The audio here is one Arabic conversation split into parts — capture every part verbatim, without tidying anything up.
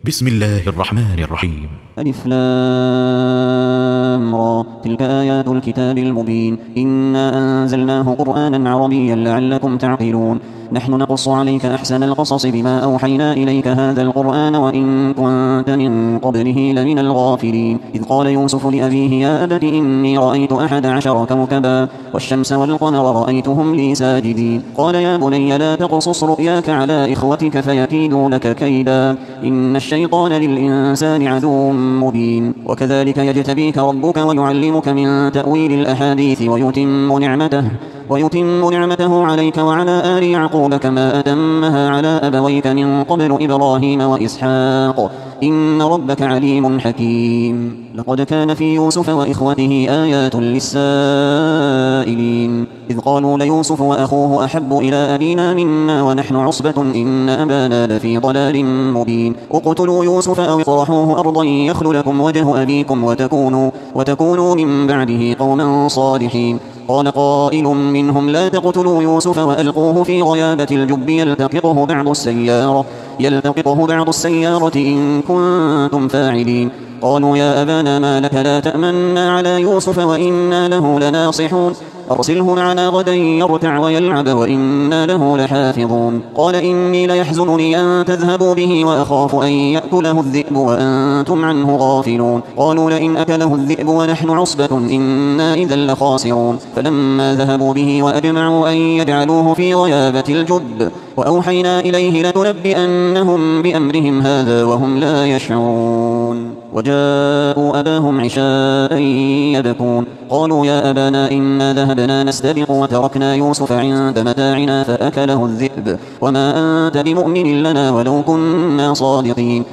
بسم الله الرحمن الرحيم. ألف لام را تلك آيات الكتاب المبين إنا أنزلناه قرآنا عربيا لعلكم تعقلون نحن نقص عليك أحسن القصص بما أوحينا إليك هذا القرآن وإن كنت من قبله لمن الغافلين إذ قال يوسف لأبيه يا أبت إني رأيت أحد عشر كوكبا والشمس والقمر رأيتهم لي ساجدين قال يا بني لا تقصص رؤياك على إخوتك فيكيدوا لك كيدا إن الشيطان للإنسان عدو مبين وكذلك يجتبيك ربك ويعلمك من تأويل الأحاديث ويتم نعمته ويتم نعمته عليك وعلى آل يعقوب كما أتمها على أبويك من قبل إبراهيم وإسحاق إن ربك عليم حكيم لقد كان في يوسف وإخوته آيات للسائلين إذ قالوا ليوسف وأخوه أحب إلى أبينا منا ونحن عصبة إن أبانا لفي ضلال مبين اقتلوا يوسف أو اطرحوه أرضا يخل لكم وجه أبيكم وتكونوا, وتكونوا من بعده قوما صالحين قال قائل منهم لا تقتلوا يوسف وألقوه في غيابة الجب يلتقطه بعض السيارة يلتقطه بعض السيارة إن كنتم فاعلين قالوا يا أبانا ما لك لا تأمنا على يوسف وإنا له لناصحون أرسله معنا غدا يرتع ويلعب وإنا له لحافظون قال إني ليحزنني أن تذهبوا به وأخاف أن يأكله الذئب وأنتم عنه غافلون قالوا لئن أكله الذئب ونحن عصبة إنا إذا لخاسرون فلما ذهبوا به وأجمعوا أن يجعلوه في غيابة الجب وأوحينا إليه لتنبئنهم بأمرهم هذا وهم لا يشعرون وجاءوا أباهم عشاء يبكون قالوا يا أبانا إنا ذهبنا نستبق وتركنا يوسف عند متاعنا فأكله الذئب وما أنت بمؤمن لنا ولو كنا صادقين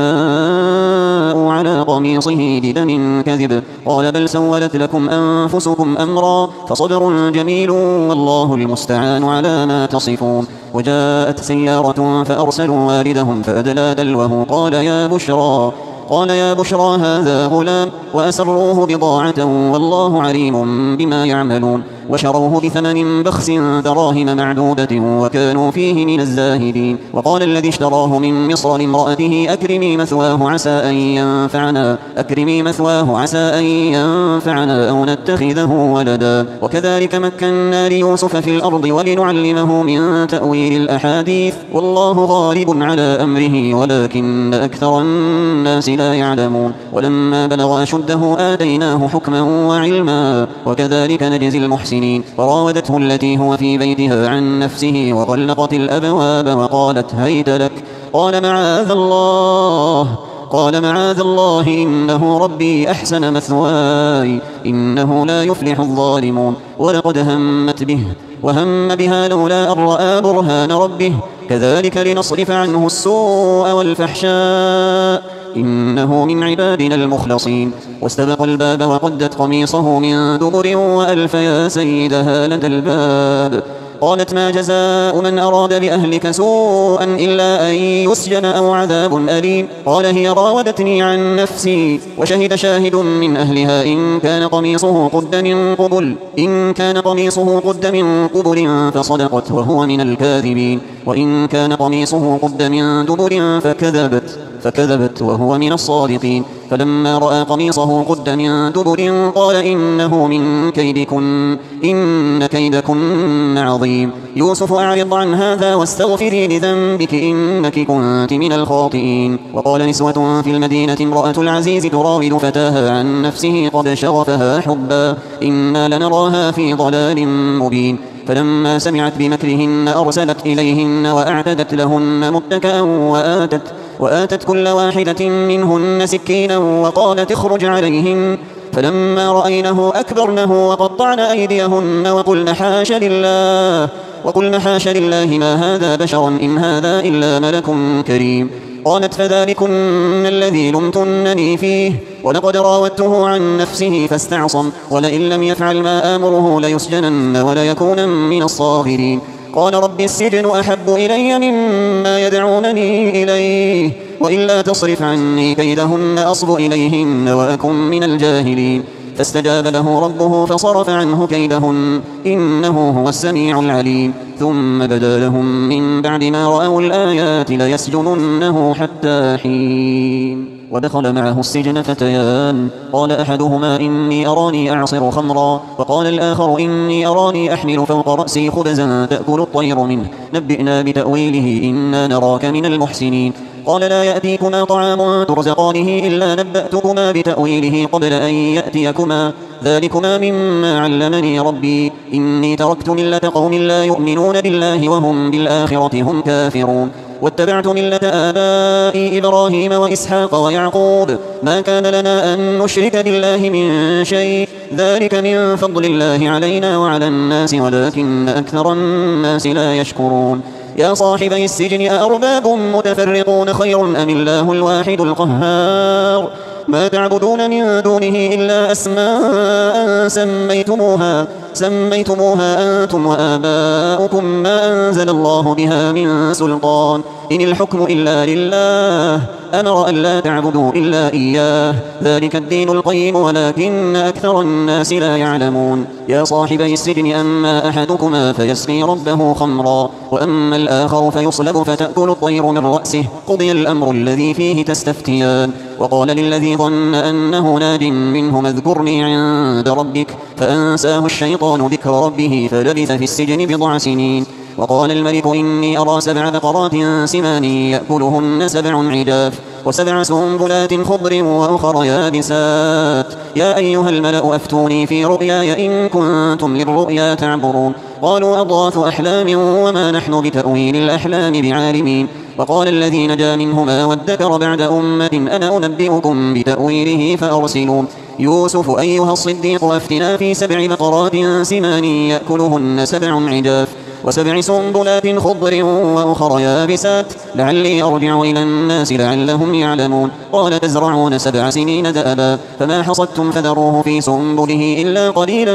وجاءوا على قميصه بدم كذب قال بل سولت لكم أنفسكم أمرا فصبر جميل والله المستعان على ما تصفون وجاءت سيارة فأرسلوا واردهم فأدلى دلوه قال يا بشرى قال يا بشرى هذا غلام وأسروه بضاعة والله عليم بما يعملون وشروه بثمن بخس دراهم معدودة وكانوا فيه من الزاهدين وقال الذي اشتراه من مصر لامرأته أكرمي مثواه عسى أن ينفعنا أكرمي مثواه عسى أن ينفعنا أو نتخذه ولدا وكذلك مكنا ليوسف في الأرض ولنعلمه من تأويل الأحاديث والله غالب على أمره ولكن أكثر الناس لا يعلمون ولما بلغ أشده آتيناه حكما وعلما وكذلك نجزي المحسنين فراودته التي هو في بيتها عن نفسه وغلقت الأبواب وقالت هيت لك قال معاذ الله قال معاذ الله إنه ربي أحسن مثواي إنه لا يفلح الظالمون ولقد همت به وهم بها لولا أن رأى برهان ربه كذلك لنصرف عنه السوء والفحشاء إنه من عبادنا المخلصين واستبق الباب وقدت قميصه من دبر وألف يا سيدها لدى الباب قالت ما جزاء من أراد بأهلك سوءا إلا أن يسجن أو عذاب أليم قال هي راودتني عن نفسي وشهد شاهد من أهلها إن كان قميصه قد من قبل إن كان قميصه قد من قبل فصدقت وهو من الكاذبين وإن كان قميصه قد من دبر فكذبت فكذبت وهو من الصادقين فلما رأى قميصه قد من دبر قال إنه من كيدكن إن كيدكن عظيم يوسف أعرض عن هذا واستغفري لذنبك إنك كنت من الخاطئين وقال نسوة في المدينة امرأة العزيز تراود فتاها عن نفسه قد شغفها حبا إنا لنراها في ضلال مبين فلما سمعت بمكرهن أرسلت إليهن وأعتدت لهن متكئا وآتت, وآتت كل واحدة منهن سكينا وقالت اخرج عليهن فلما رأينه أكبرنه وقطعن أيديهن وقلن حاش لله وقلن حاش لله ما هذا بشرا إن هذا إلا ملك كريم قالت فذلكن الذي لمتنني فيه ولقد راودته عن نفسه فاستعصم ولئن لم يفعل ما آمره ليسجنن وليكون من الصاغرين قال رب السجن أحب إلي مما يدعونني إليه وإلا تصرف عني كيدهن أصب إليهن وأكن من الجاهلين فاستجاب له ربه فصرف عنه كيدهن إنه هو السميع العليم ثم بدا لهم من بعد ما رأوا الآيات ليسجننه حتى حين ودخل معه السجن فتيان قال أحدهما إني أراني أعصر خمرا وقال الآخر إني أراني أحمل فوق رأسي خبزا تأكل الطير منه نبئنا بتأويله إنا نراك من المحسنين قال لا يأتيكما طعام ترزقانه إلا نبأتكما بتأويله قبل أن يأتيكما ذلكما مما علمني ربي إني تركت ملة قوم لا يؤمنون بالله وهم بالآخرة هم كافرون واتبعت ملة آبائي إبراهيم وإسحاق ويعقوب ما كان لنا أن نشرك بالله من شيء ذلك من فضل الله علينا وعلى الناس ولكن أكثر الناس لا يشكرون يا صاحبي السجن أأرباب متفرقون خير أم الله الواحد القهار ما تعبدون من دونه إلا أسماء سميتموها سميتموها أنتم وآباؤكم ما أنزل الله بها من سلطان إن الحكم إلا لله أمر أن لا تعبدوا إلا إياه ذلك الدين القيم ولكن أكثر الناس لا يعلمون يا صاحبي السجن أما أحدكما فيسقي ربه خمرا وأما الآخر فيصلب فتأكل الطير من رأسه قضي الأمر الذي فيه تستفتيان وقال للذي ظن أنه ناج منه اذكرني عند ربك فأنساه الشيطان ذكر ربه فلبث في السجن بضع سنين وقال الملك إني أرى سبع بقرات سمان يأكلهن سبع عجاف وسبع سنبلات خضر وأخر يابسات يا أيها الملأ أفتوني في رؤياي إن كنتم للرؤيا تعبرون قالوا أضغاث أحلام وما نحن بتأويل الأحلام بعالمين وقال الذي نجا منهما وادكر بعد أمة أنا أنبئكم بتأويله فأرسلون يوسف أيها الصديق أفتنا في سبع بقرات سمان يأكلهن سبع عجاف وسبع سنبلات خضر وأخر يابسات لعلي أرجع إلى الناس لعلهم يعلمون قال تزرعون سبع سنين دأبا فما حصدتم فذروه في سنبله إلا قليلا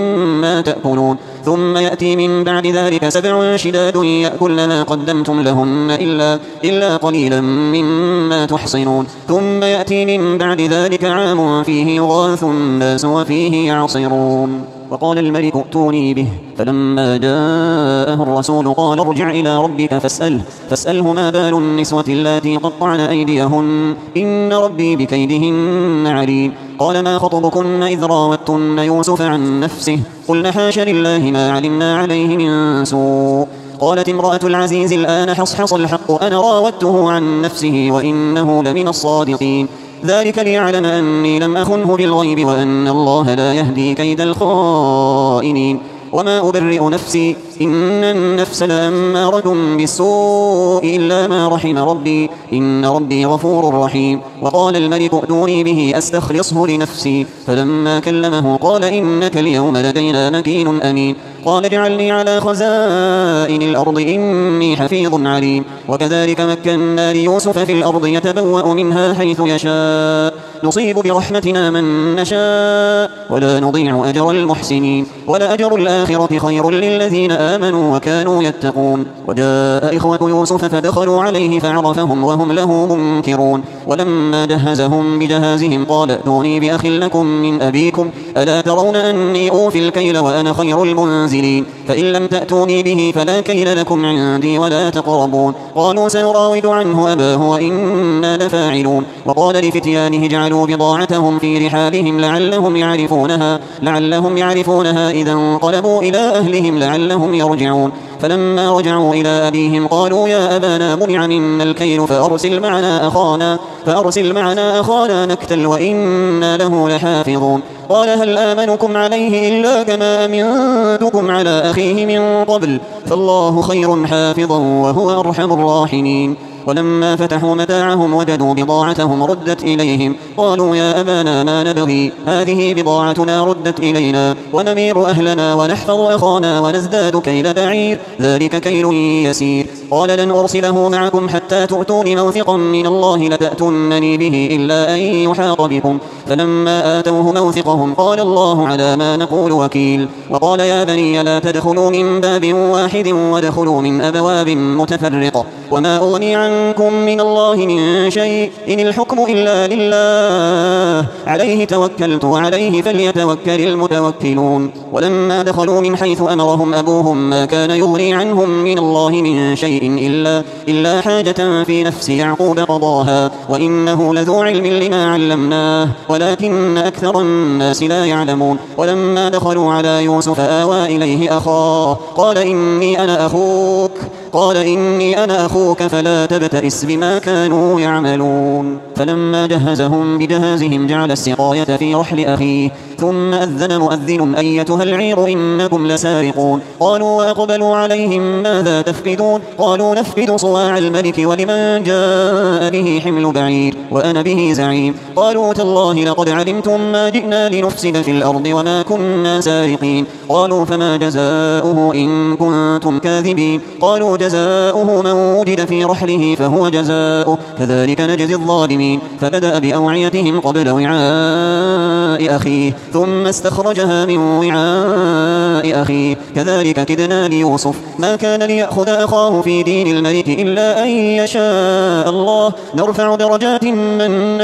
مما تأكلون ثم يأتي من بعد ذلك سبع شداد يأكل ما قدمتم لهن إلا, إلا قليلا مما تحصنون ثم يأتي من بعد ذلك عام فيه يغاث الناس وفيه يعصرون وقال الملك ائتوني به فلما جاءه الرسول قال ارجع إلى ربك فاسأله, فاسأله ما بال النسوة اللاتي قطعن أيديهن إن ربي بكيدهن عليم قال ما خطبكن إذ راوتن يوسف عن نفسه قلن حاش لله ما علمنا عليه من سوء قالت امرأة العزيز الآن حصحص الحق أنا راودته عن نفسه وإنه لمن الصادقين ذلك ليعلم أني لم أخنه بالغيب وأن الله لا يهدي كيد الخائنين وما أبرئ نفسي إن النفس لأمارة بالسوء إلا ما رحم ربي إن ربي غفور رحيم وقال الملك ائتوني به أستخلصه لنفسي فلما كلمه قال إنك اليوم لدينا مكين أمين قال اجعلني على خزائن الأرض إني حفيظ عليم وكذلك مكنا ليوسف في الأرض يتبوأ منها حيث يشاء نصيب برحمتنا من نشاء ولا نضيع أجر المحسنين ولأجر الآخرة خير للذين آمنوا وكانوا يتقون وجاء إخوة يوسف فدخلوا عليه فعرفهم وهم له منكرون ولما جهزهم بجهازهم قال ائتوني بأخ لكم من أبيكم ألا ترون أني أوفي الكيل وأنا خير المنزلين فإن لم تأتوني به فلا كيل لكم عندي ولا تقربون قالوا سنراود عنه أباه وإنا لفاعلون وقال لفتيانه اجعلوا بضاعتهم في رحالهم لعلهم يعرفونها لعلهم يعرفونها إذا انقلبوا إلى أهلهم لعلهم يرجعون فلما رجعوا إلى أبيهم قالوا يا أبانا منع منا الكيل فأرسل معنا أخانا فأرسل معنا أخانا نكتل وإنا له لحافظون قال هل آمنكم عليه إلا كما أمنتكم على أخيه من قبل فالله خير حافظا وهو أرحم الراحمين ولما فتحوا متاعهم وجدوا بضاعتهم ردت إليهم قالوا يا أبانا ما نبغي هذه بضاعتنا ردت إلينا ونمير أهلنا ونحفظ أخانا ونزداد كيل بعير ذلك كيل يسير قال لن أرسله معكم حتى تؤتون موثقا من الله لتأتونني به إلا أن يحاط بكم فلما آتوه موثقهم قال الله على ما نقول وكيل. وقال يا بني لا تدخلوا من باب واحد وادخلوا من أبواب متفرقة وما أغني عنكم من الله من شيء إن الحكم إلا لله عليه توكلت وعليه فليتوكل المتوكلون. ولما دخلوا من حيث أمرهم أبوهم ما كان يغني عنهم من الله من شيء إلا, إلا حاجة في نفس يعقوب قضاها وإنه لذو علم لما علمناه ولكن أكثر الناس لا يعلمون. ولما دخلوا على يوسف آوى إليه أخاه قال إني أنا أخوك قال إني أنا أخوك فلا تبتئس بما كانوا يعملون. فلما جهزهم بجهازهم جعل السقاية في رحل أخيه ثم أذن مؤذن أيتها العير إنكم لسارقون. قالوا وأقبلوا عليهم ماذا تفقدون قالوا نفقد صواع الملك ولمن جاء به حمل بعير وأنا به زعيم. قالوا تالله لقد علمتم ما جئنا لنفسد في الأرض وما كنا سارقين. قالوا فما جزاؤه إن كنتم كاذبين قالوا جزاؤه من وجد في رحله فهو جزاؤه كذلك نجزي الظالمين. فبدأ بأوعيتهم قبل وعاء أخيه ثم استخرجها من وعاء أخيه كذلك كدنا ليوسف ما كان ليأخذ أخاه في دين الملك إلا أن يشاء الله نرفع درجات من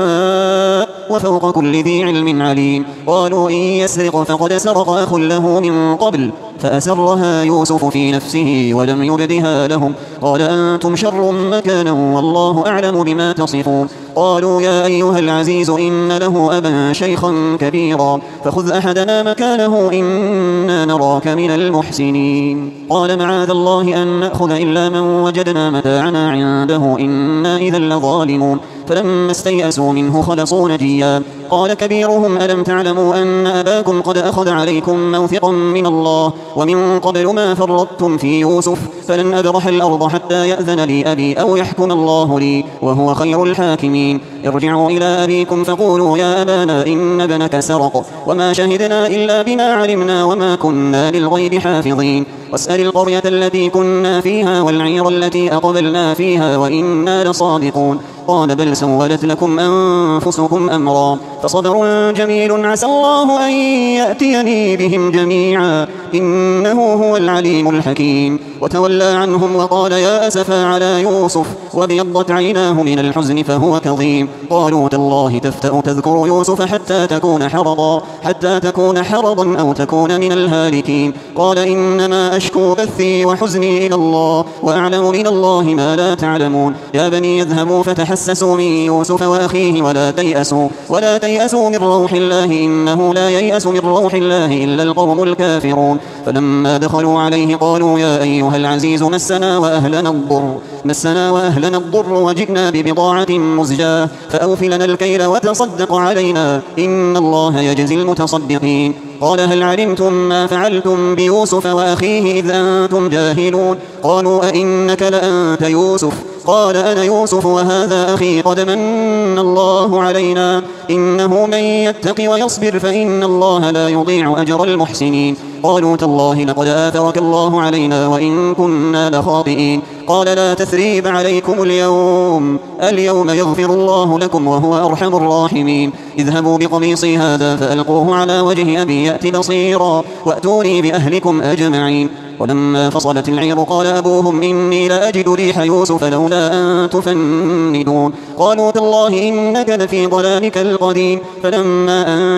نشاء وفوق كل ذي علم عليم. قالوا إن يسرق فقد سرق أخ له من قبل فأسرها يوسف في نفسه ولم يبدها لهم قال أنتم شر مكانا والله أعلم بما تصفون. قالوا يا أيها العزيز إن له أبا شيخا كبيرا فخذ أحدنا مكانه إنا نراك من المحسنين. قال معاذ الله أن نأخذ إلا من وجدنا متاعنا عنده إنا إذا لظالمون. فلما استيأسوا منه خلصوا نجيا. قال كبيرهم ألم تعلموا أن أباكم قد أخذ عليكم موثقا من الله ومن قبل ما فرطتم في يوسف فلن أبرح الأرض حتى يأذن لي أبي أو يحكم الله لي وهو خير الحاكمين. ارجعوا إلى أبيكم فقولوا يا أبانا إن ابنك سرق وما شهدنا إلا بما علمنا وما كنا للغيب حافظين. واسأل القرية التي كنا فيها والعير التي أقبلنا فيها وإنا لصادقون. قال بل سولت لكم أنفسكم أمرا فصبر جميل عسى الله أن يأتيني بهم جميعا إنه هو العليم الحكيم. وتولى عنهم وقال يا أسفا على يوسف وابيضت عيناه من الحزن فهو كظيم. قالوا تالله تفتأ تذكر يوسف حتى تكون حرضا حتى تكون حرضا أو تكون من الهالكين. قال إنما أشكو بثي وحزني إلى الله وأعلم من الله ما لا تعلمون. يا بني يذهبوا فتحسسوا من يوسف وأخيه ولا تيأسوا ولا تيأسوا من روح الله إنه لا ييأس من روح الله إلا القوم الكافرون. فلما دخلوا عليه قالوا يا أيها العزيز مسنا وأهلنا الضر مسنا وأهلنا الضر وجئنا ببضاعة مزجاة فأوف لنا الكيل وتصدق علينا إن الله يجزي المتصدقين. قال هل علمتم ما فعلتم بيوسف وأخيه إذ أنتم جاهلون. قالوا أئنك لأنت يوسف قال أنا يوسف وهذا أخي قد من الله علينا إنه من يتق ويصبر فإن الله لا يضيع أجر المحسنين. قالوا تالله لقد آثرك الله علينا وإن كنا لخاطئين. قال لا تثريب عليكم اليوم اليوم يغفر الله لكم وهو أرحم الراحمين. اذهبوا بقميصي هذا فألقوه على وجه أبي يأت بصيرا وأتوني بأهلكم أجمعين. ولما فصلت العير قال أبوهم إني لأجد ريح يوسف لولا أن تفندون. قالوا تالله إنك لفي ضلالك القديم. فلما أن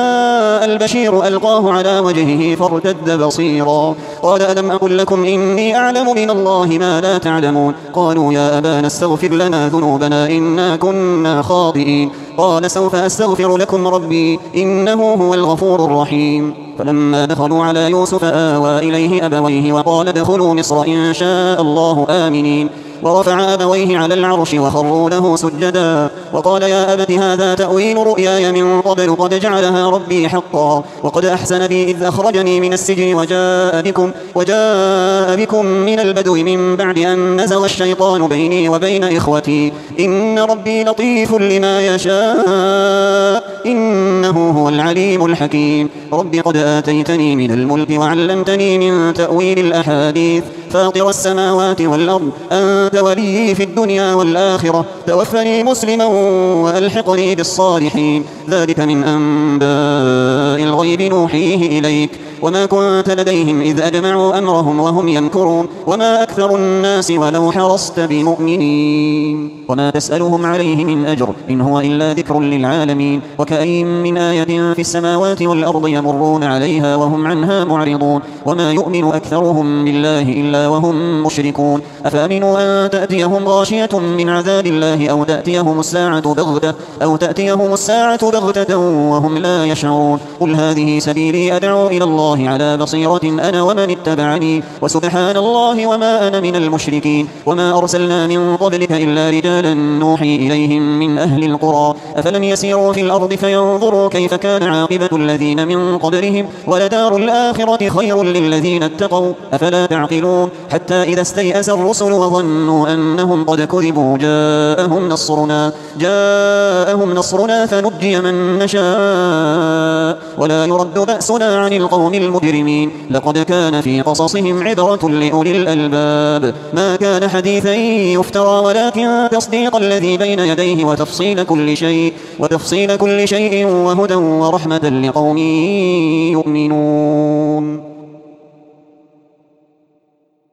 جاء البشير ألقاه على وجهه فارتد بصيرا. قال ألم أقل لكم إني أعلم من الله ما لا تعلمون. قالوا يا أبانا استغفر لنا ذنوبنا إنا كنا خاطئين. قال سوف أستغفر لكم ربي إنه هو الغفور الرحيم. فلما دخلوا على يوسف آوى إليه أبويه وقال ادخلوا مصر إن شاء الله آمنين. ورفع أبويه على العرش وخروا له سجدا وقال يا أبت هذا تأويل رؤياي من قبل قد جعلها ربي حقا وقد أحسن بي إذ أخرجني من السجن وجاء بكم, وجاء بكم من البدو من بعد أن نزغ الشيطان بيني وبين إخوتي إن ربي لطيف لما يشاء إنه هو العليم الحكيم. رب قد آتيتني من الملك وعلمتني من تأويل الأحاديث فاطر السماوات والأرض أنت وليي في الدنيا والآخرة توفني مسلما وألحقني بالصالحين ذلك من أنباء الغيب نوحيه إليك وما كنت لديهم إذ أجمعوا أمرهم وهم يمكرون وما أكثر الناس ولو حرصت بمؤمنين وما تسألهم عليه من أجر إن هو إلا ذكر للعالمين وكأين من آية في السماوات والأرض يمرون عليها وهم عنها معرضون وما يؤمن أكثرهم بالله إلا وهم مشركون أفأمنوا أن تأتيهم غاشية من عذاب الله أو تأتيهم الساعة بغتة أو تأتيهم الساعة بغتة وهم لا يشعرون قل هذه سبيلي أدعو إلى الله على بصيرة أنا ومن اتبعني وسبحان الله وما أنا من المشركين وما أرسلنا من قبلك إلا رجالا نوحي إليهم من أهل القرى أفلم يسيروا في الأرض فينظروا كيف كان عاقبة الذين من قبلهم ولدار الآخرة خير للذين اتقوا أفلا تعقلون حتى إذا استيأس الرسل وظنوا أنهم قد كذبوا جاءهم نصرنا جاءهم نصرنا فنجي من نشاء ولا يرد بأسنا عن القوم المجرمين لقد كان في قصصهم عبرة لأولي الألباب ما كان حديثا يفترى ولكن تصديق الذي بين يديه وتفصيل كل شيء وتفصيل كل شيء وهدى ورحمة لقوم يؤمنون